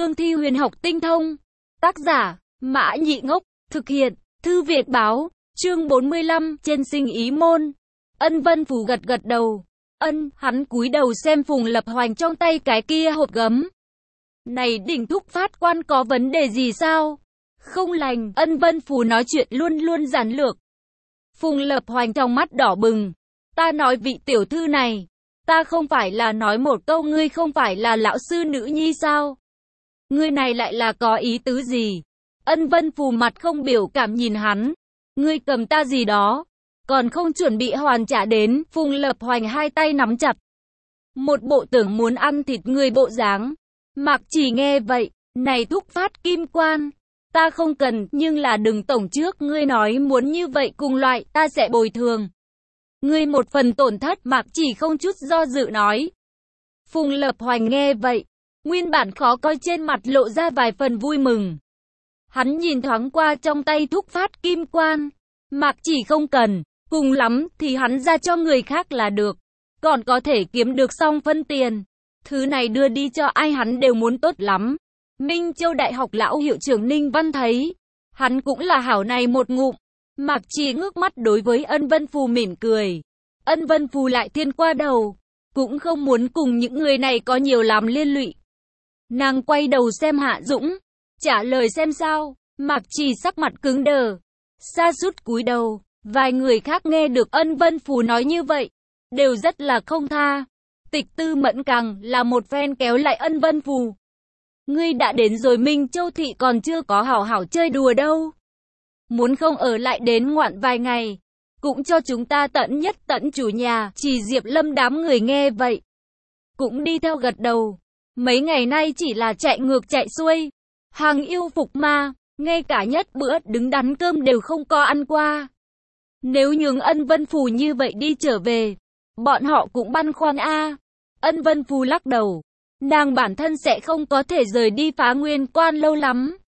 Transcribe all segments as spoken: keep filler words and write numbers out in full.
cương thi huyền học tinh thông. Tác giả, Mã Nhị Ngốc, thực hiện, Thư Việt Báo, chương bốn mươi lăm, trên sinh ý môn. Ân Vân Phù gật gật đầu. Ân, hắn cúi đầu xem Phùng Lập Hoành trong tay cái kia hộp gấm. Này đỉnh thúc phát quan có vấn đề gì sao? Không lành, Ân Vân Phù nói chuyện luôn luôn giản lược. Phùng Lập Hoành trong mắt đỏ bừng. Ta nói vị tiểu thư này, ta không phải là nói một câu ngươi không phải là lão sư nữ nhi sao? Ngươi này lại là có ý tứ gì? Ân Vân Phù mặt không biểu cảm nhìn hắn. Ngươi cầm ta gì đó? Còn không chuẩn bị hoàn trả đến. Phùng Lập Hoành hai tay nắm chặt. Một bộ tưởng muốn ăn thịt người bộ dáng. Mạc Chỉ nghe vậy. Này thúc phát kim quan. Ta không cần, nhưng là đừng tổng trước. Ngươi nói muốn như vậy cùng loại, ta sẽ bồi thường. Ngươi một phần tổn thất. Mạc Chỉ không chút do dự nói. Phùng Lập Hoành nghe vậy. Nguyên bản khó coi trên mặt lộ ra vài phần vui mừng. Hắn nhìn thoáng qua trong tay thúc phát kim quan. Mạc Chỉ không cần, cùng lắm thì hắn ra cho người khác là được. Còn có thể kiếm được xong phân tiền. Thứ này đưa đi cho ai hắn đều muốn tốt lắm. Minh Châu Đại học lão hiệu trưởng Ninh Văn thấy. Hắn cũng là hảo này một ngụm. Mạc Chỉ ngước mắt đối với Ân Vân Phù mỉm cười. Ân Vân Phù lại thiên qua đầu. Cũng không muốn cùng những người này có nhiều làm liên lụy. Nàng quay đầu xem Hạ Dũng. Trả lời xem sao. Mạc Chỉ sắc mặt cứng đờ. Sa sút cúi đầu. Vài người khác nghe được Ân Vân Phù nói như vậy. Đều rất là không tha. Tịch Tư Mẫn càng là một phen kéo lại Ân Vân Phù. Ngươi đã đến rồi, Minh Châu thị còn chưa có hảo hảo chơi đùa đâu. Muốn không ở lại đến ngoạn vài ngày. Cũng cho chúng ta tận nhất tận chủ nhà. Chỉ Diệp Lâm đám người nghe vậy. Cũng đi theo gật đầu. Mấy ngày nay chỉ là chạy ngược chạy xuôi. Hàng yêu phục ma. Ngay cả nhất bữa đứng đắn cơm đều không có ăn qua. Nếu nhường Ân Vân Phù như vậy đi trở về, bọn họ cũng băn khoăn a. Ân Vân Phù lắc đầu. Nàng bản thân sẽ không có thể rời đi Phá Nguyên Quan lâu lắm.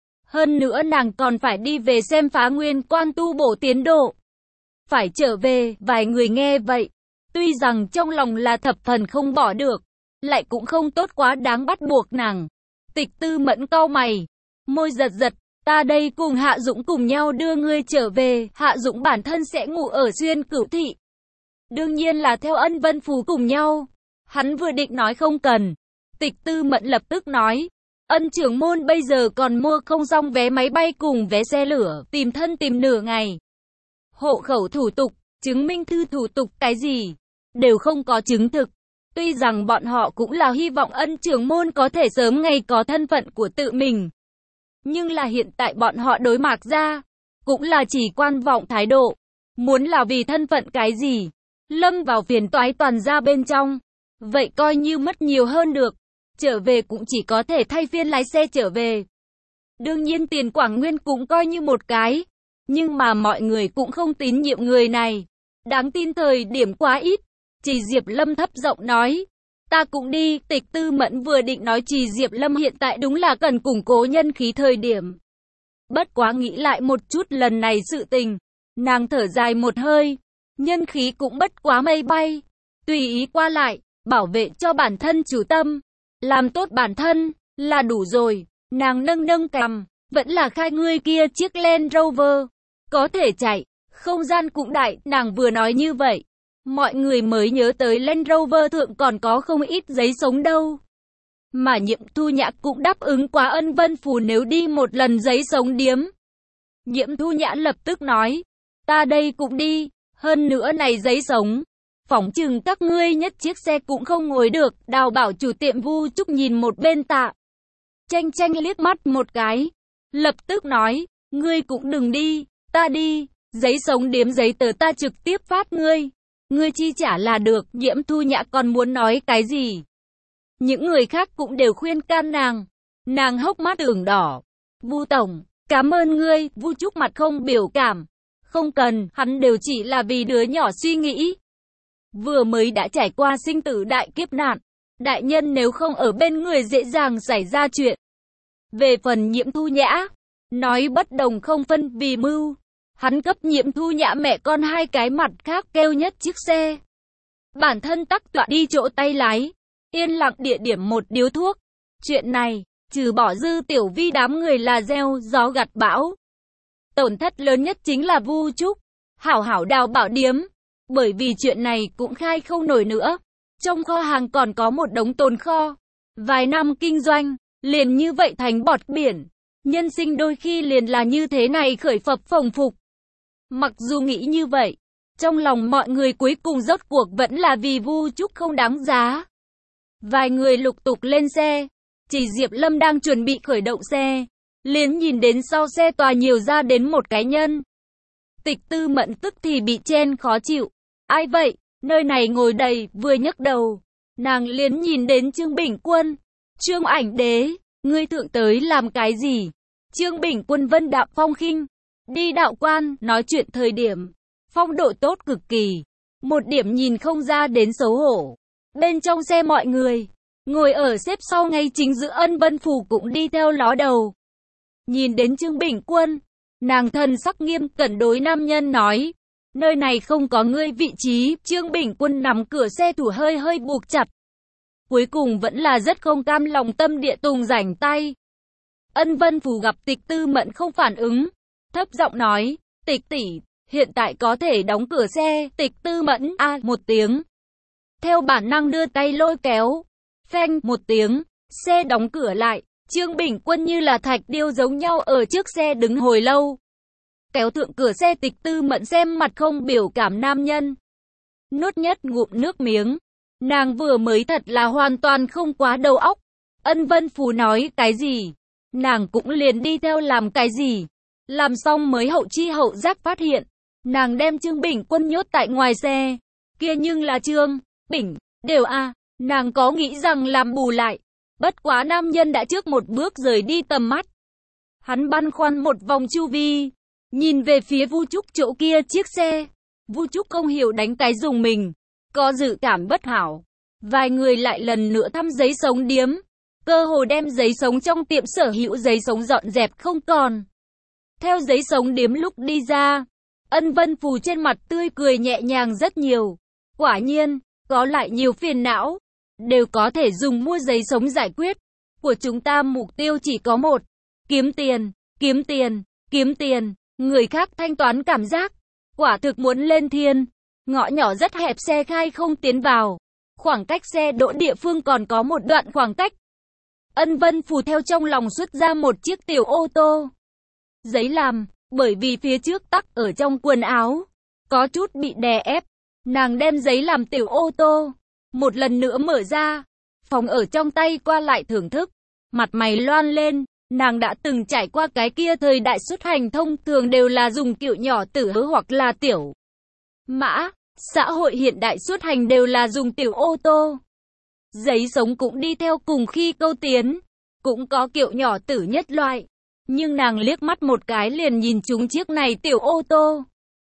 Hơn nữa nàng còn phải đi về xem Phá Nguyên Quan tu bổ tiến độ. Phải trở về, vài người nghe vậy. Tuy rằng trong lòng là thập phần không bỏ được, lại cũng không tốt quá đáng bắt buộc nàng. Tịch Tư Mẫn cau mày. Môi giật giật, ta đây cùng Hạ Dũng cùng nhau đưa ngươi trở về. Hạ Dũng bản thân sẽ ngủ ở Xuyên Cửu thị. Đương nhiên là theo Ân Vân Phù cùng nhau. Hắn vừa định nói không cần. Tịch Tư Mẫn lập tức nói. Ân trưởng môn bây giờ còn mua không xong vé máy bay cùng vé xe lửa. Tìm thân tìm nửa ngày. Hộ khẩu thủ tục, chứng minh thư thủ tục cái gì. Đều không có chứng thực. Tuy rằng bọn họ cũng là hy vọng Ân trưởng môn có thể sớm ngày có thân phận của tự mình. Nhưng là hiện tại bọn họ đối Mạc ra, cũng là chỉ quan vọng thái độ. Muốn là vì thân phận cái gì, lâm vào phiền toái toàn ra bên trong. Vậy coi như mất nhiều hơn được. Trở về cũng chỉ có thể thay phiên lái xe trở về. Đương nhiên tiền Quảng Nguyên cũng coi như một cái. Nhưng mà mọi người cũng không tín nhiệm người này. Đáng tin thời điểm quá ít. Chỉ Diệp Lâm thấp giọng nói. Ta cũng đi. Tịch Tư Mẫn vừa định nói Trì Diệp Lâm hiện tại đúng là cần củng cố nhân khí thời điểm. Bất quá nghĩ lại một chút lần này sự tình. Nàng thở dài một hơi. Nhân khí cũng bất quá mây bay. Tùy ý qua lại. Bảo vệ cho bản thân chủ tâm. Làm tốt bản thân. Là đủ rồi. Nàng nâng nâng cằm. Vẫn là khai ngươi kia chiếc Land Rover. Có thể chạy. Không gian cũng đại. Nàng vừa nói như vậy. Mọi người mới nhớ tới Land Rover thượng còn có không ít giấy sống đâu. Mà Nhiệm Thu Nhã cũng đáp ứng quá Ân Vân Phù nếu đi một lần giấy sống điếm. Nhiệm Thu Nhã lập tức nói. Ta đây cũng đi. Hơn nữa này giấy sống. Phỏng chừng các ngươi nhất chiếc xe cũng không ngồi được. Đào Bảo chủ tiệm Vu Trúc nhìn một bên Tạ Tranh Tranh liếc mắt một cái. Lập tức nói. Ngươi cũng đừng đi. Ta đi. Giấy sống điếm giấy tờ ta trực tiếp phát ngươi. Ngươi chi trả là được. Nhiễm Thu Nhã còn muốn nói cái gì. Những người khác cũng đều khuyên can nàng. Nàng hốc mắt ửng đỏ. Vu tổng, cảm ơn ngươi. Vu Trúc mặt không biểu cảm. Không cần, hắn đều chỉ là vì đứa nhỏ suy nghĩ. Vừa mới đã trải qua sinh tử đại kiếp nạn. Đại nhân nếu không ở bên người dễ dàng xảy ra chuyện. Về phần Nhiễm Thu Nhã, nói bất đồng không phân vì mưu. Hắn cấp Nhiễm Thu Nhã mẹ con hai cái mặt khác kêu nhất chiếc xe. Bản thân tắc tọa đi chỗ tay lái. Yên lặng địa điểm một điếu thuốc. Chuyện này, trừ bỏ Dư Tiểu Vi đám người là gieo gió gặt bão. Tổn thất lớn nhất chính là Vu Trúc, hảo hảo đào bảo điếm, bởi vì chuyện này cũng khai không nổi nữa. Trong kho hàng còn có một đống tồn kho, vài năm kinh doanh, liền như vậy thành bọt biển. Nhân sinh đôi khi liền là như thế này khởi phập phồng phục. Mặc dù nghĩ như vậy, trong lòng mọi người cuối cùng rốt cuộc vẫn là vì Vu Trúc không đáng giá. Vài người lục tục lên xe, chỉ Diệp Lâm đang chuẩn bị khởi động xe, liền nhìn đến sau xe tòa nhiều ra đến một cái nhân. Tịch Tư Mẫn tức thì bị chen khó chịu. Ai vậy? Nơi này ngồi đầy, vừa nhấc đầu, nàng liền nhìn đến Trương Bình Quân. Trương Ảnh Đế, ngươi thượng tới làm cái gì? Trương Bình Quân vân đạm phong khinh, đi đạo quan, nói chuyện thời điểm, phong độ tốt cực kỳ, một điểm nhìn không ra đến xấu hổ. Bên trong xe mọi người, ngồi ở xếp sau ngay chính giữa Ân Vân Phủ cũng đi theo ló đầu. Nhìn đến Trương Bình Quân, nàng thần sắc nghiêm cẩn đối nam nhân nói, nơi này không có ngươi vị trí. Trương Bình Quân nắm cửa xe thủ hơi hơi buộc chặt. Cuối cùng vẫn là rất không cam lòng tâm địa tùng rảnh tay. Ân Vân Phủ gặp Tịch Tư Mẫn không phản ứng, thấp giọng nói, Tịch tỷ, hiện tại có thể đóng cửa xe. Tịch Tư Mẫn a à, một tiếng, theo bản năng đưa tay lôi kéo, phanh một tiếng, xe đóng cửa lại. Trương Bình Quân như là thạch điêu giống nhau ở trước xe đứng hồi lâu. Kéo thượng cửa xe. Tịch Tư Mẫn xem mặt không biểu cảm nam nhân, nuốt nhất ngụm nước miếng. Nàng vừa mới thật là hoàn toàn không quá đầu óc. Ân Vân Phú nói cái gì, nàng cũng liền đi theo làm cái gì. Làm xong mới hậu chi hậu giác phát hiện, nàng đem Trương Bình Quân nhốt tại ngoài xe. Kia nhưng là Trương Bình đều a à, nàng có nghĩ rằng làm bù lại. Bất quá nam nhân đã trước một bước rời đi tầm mắt. Hắn băn khoăn một vòng chu vi, nhìn về phía Vu Trúc chỗ kia chiếc xe. Vu Trúc không hiểu đánh cái dùng mình, có dự cảm bất hảo. Vài người lại lần nữa thăm giấy sống điếm, cơ hồ đem giấy sống trong tiệm sở hữu giấy sống dọn dẹp không còn. Theo giấy sống điếm lúc đi ra, Ân Vân Phù trên mặt tươi cười nhẹ nhàng rất nhiều. Quả nhiên, có lại nhiều phiền não, đều có thể dùng mua giấy sống giải quyết. Của chúng ta mục tiêu chỉ có một, kiếm tiền, kiếm tiền, kiếm tiền. Người khác thanh toán cảm giác, quả thực muốn lên thiên. Ngõ nhỏ rất hẹp, xe khai không tiến vào. Khoảng cách xe đỗ địa phương còn có một đoạn khoảng cách. Ân Vân Phù theo trong lòng xuất ra một chiếc tiểu ô tô. Giấy làm, bởi vì phía trước tắc ở trong quần áo, có chút bị đè ép. Nàng đem giấy làm tiểu ô tô, một lần nữa mở ra, phóng ở trong tay qua lại thưởng thức. Mặt mày loan lên, nàng đã từng trải qua cái kia thời đại xuất hành thông thường đều là dùng kiệu nhỏ tử hứa hoặc là tiểu mã. Xã hội hiện đại xuất hành đều là dùng tiểu ô tô. Giấy sống cũng đi theo cùng khi câu tiến, cũng có kiệu nhỏ tử nhất loại. Nhưng nàng liếc mắt một cái liền nhìn trúng chiếc này tiểu ô tô.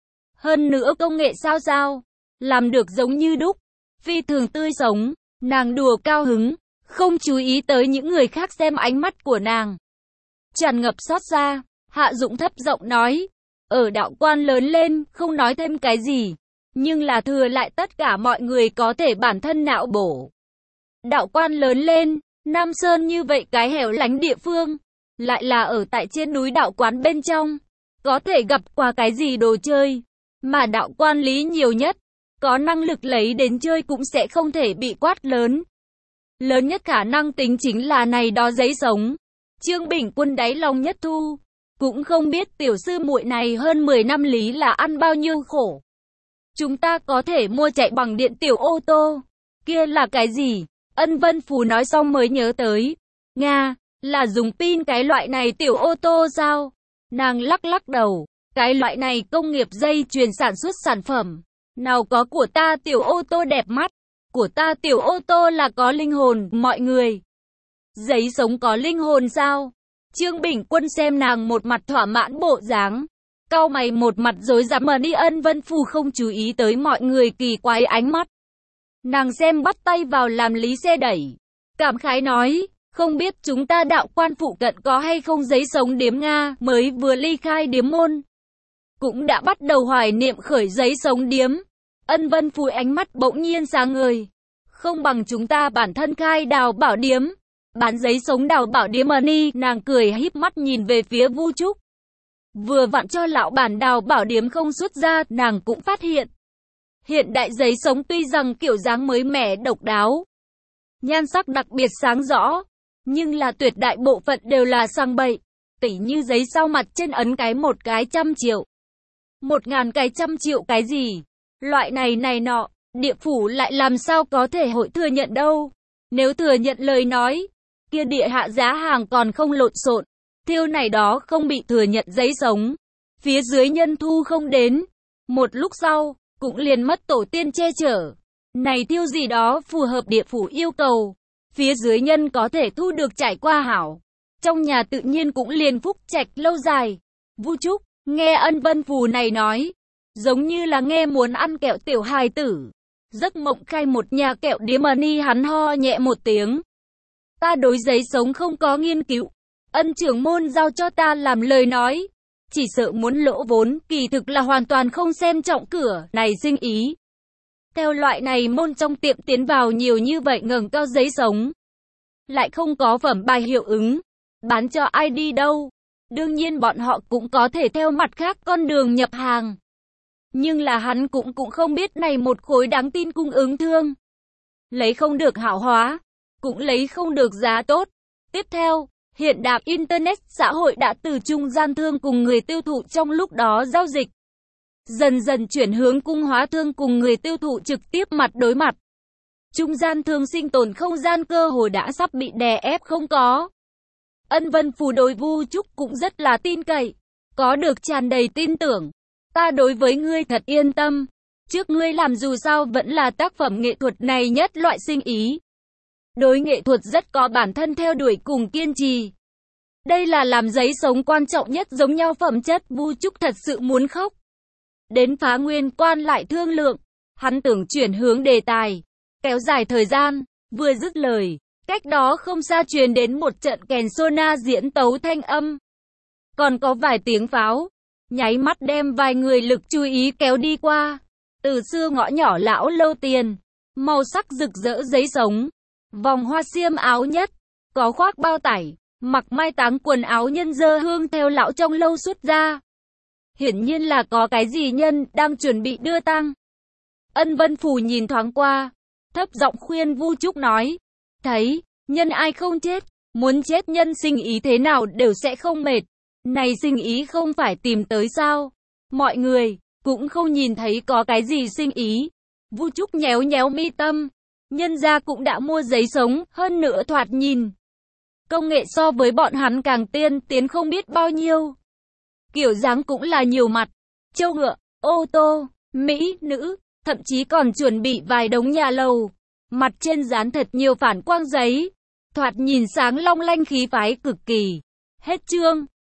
Hơn nữa công nghệ sao sao, làm được giống như đúc, phi thường tươi sống. Nàng đùa cao hứng, không chú ý tới những người khác xem ánh mắt của nàng. Tràn ngập xót xa, Hạ Dũng thấp giọng nói, ở đạo quan lớn lên, không nói thêm cái gì, nhưng là thừa lại tất cả mọi người có thể bản thân não bổ. Đạo quan lớn lên, Nam Sơn như vậy cái hẻo lánh địa phương, lại là ở tại trên núi đạo quán bên trong, có thể gặp qua cái gì đồ chơi, mà đạo quan lý nhiều nhất, có năng lực lấy đến chơi cũng sẽ không thể bị quát lớn. Lớn nhất khả năng tính chính là này đó giấy sống. Trương Bình Quân đáy lòng nhất thu, cũng không biết tiểu sư muội này hơn mười năm lý là ăn bao nhiêu khổ. Chúng ta có thể mua chạy bằng điện tiểu ô tô, kia là cái gì? Ân Vân Phù nói xong mới nhớ tới, Nga, là dùng pin cái loại này tiểu ô tô sao? Nàng lắc lắc đầu, cái loại này công nghiệp dây chuyền sản xuất sản phẩm, nào có của ta tiểu ô tô đẹp mắt, của ta tiểu ô tô là có linh hồn, mọi người. Giấy sống có linh hồn sao? Trương Bình Quân xem nàng một mặt thỏa mãn bộ dáng, cau mày một mặt rối rắm mà đi. Ân Vân Phù không chú ý tới mọi người kỳ quái ánh mắt. Nàng xem bắt tay vào làm lý xe đẩy, cảm khái nói, không biết chúng ta đạo quan phụ cận có hay không giấy sống điếm Nga. Mới vừa ly khai điếm môn, cũng đã bắt đầu hoài niệm khởi giấy sống điếm. Ân Vân Phù ánh mắt bỗng nhiên sáng ngời, không bằng chúng ta bản thân khai đào bảo điếm, Bán giấy sống đào bảo điếm money, nàng cười híp mắt nhìn về phía Vu Trúc. Vừa vặn cho lão bản đào bảo điếm không xuất ra, nàng cũng phát hiện. Hiện đại giấy sống tuy rằng kiểu dáng mới mẻ độc đáo, nhan sắc đặc biệt sáng rõ, nhưng là tuyệt đại bộ phận đều là sang bậy. Tỉ như giấy sau mặt trên ấn cái một cái trăm triệu. Một ngàn cái trăm triệu cái gì? Loại này này nọ, địa phủ lại làm sao có thể hội thừa nhận đâu. Nếu thừa nhận lời nói, kia địa hạ giá hàng còn không lộn xộn. Thiêu này đó không bị thừa nhận giấy sống. Phía dưới nhân thu không đến. Một lúc sau, cũng liền mất tổ tiên che chở. Này thiêu gì đó phù hợp địa phủ yêu cầu. Phía dưới nhân có thể thu được trải qua hảo. Trong nhà tự nhiên cũng liền phúc trạch lâu dài. Vu Trúc, nghe Ân Vân Phù này nói. Giống như là nghe muốn ăn kẹo tiểu hài tử. Giấc mộng khai một nhà kẹo điếm money, hắn ho nhẹ một tiếng. Ta đối giấy sống không có nghiên cứu. Ân trưởng môn giao cho ta làm lời nói. Chỉ sợ muốn lỗ vốn, kỳ thực là hoàn toàn không xem trọng cửa này sinh ý. Theo loại này môn trong tiệm tiến vào nhiều như vậy ngẩng cao giấy sống. Lại không có phẩm bài hiệu ứng. Bán cho ai đi đâu. Đương nhiên bọn họ cũng có thể theo mặt khác con đường nhập hàng. Nhưng là hắn cũng cũng không biết này một khối đáng tin cung ứng thương. Lấy không được hảo hóa. Cũng lấy không được giá tốt. Tiếp theo, hiện đại Internet xã hội đã từ trung gian thương cùng người tiêu thụ trong lúc đó giao dịch. Dần dần chuyển hướng cung hóa thương cùng người tiêu thụ trực tiếp mặt đối mặt. Trung gian thương sinh tồn không gian cơ hội đã sắp bị đè ép không có. Ân Vân Phù đối Vu Trúc cũng rất là tin cậy. Có được tràn đầy tin tưởng. Ta đối với ngươi thật yên tâm. Trước ngươi làm dù sao vẫn là tác phẩm nghệ thuật này nhất loại sinh ý. Đối nghệ thuật rất có bản thân theo đuổi cùng kiên trì. Đây là làm giấy sống quan trọng nhất giống nhau phẩm chất. Vu Trúc thật sự muốn khóc. Đến Phá Nguyên Quan lại thương lượng. Hắn tưởng chuyển hướng đề tài. Kéo dài thời gian. Vừa dứt lời. Cách đó không xa truyền đến một trận kèn sona diễn tấu thanh âm. Còn có vài tiếng pháo. Nháy mắt đem vài người lực chú ý kéo đi qua. Từ xưa ngõ nhỏ lão lâu tiền. Màu sắc rực rỡ giấy sống. Vòng hoa xiêm áo nhất. Có khoác bao tải. Mặc mai táng quần áo nhân dơ hương theo lão trong lâu xuất ra. Hiển nhiên là có cái gì nhân đang chuẩn bị đưa tang. Ân Vân Phù nhìn thoáng qua. Thấp giọng khuyên Vu Trúc nói. Thấy, nhân ai không chết. Muốn chết nhân sinh ý thế nào đều sẽ không mệt. Này sinh ý không phải tìm tới sao. Mọi người, cũng không nhìn thấy có cái gì sinh ý. Vu Trúc nhéo nhéo mi tâm. Nhân gia cũng đã mua giấy sống, hơn nữa thoạt nhìn. Công nghệ so với bọn hắn càng tiên tiến không biết bao nhiêu. Kiểu dáng cũng là nhiều mặt. Châu ngựa, ô tô, mỹ, nữ, thậm chí còn chuẩn bị vài đống nhà lầu. Mặt trên dán thật nhiều phản quang giấy. Thoạt nhìn sáng long lanh khí phái cực kỳ. Hết chương.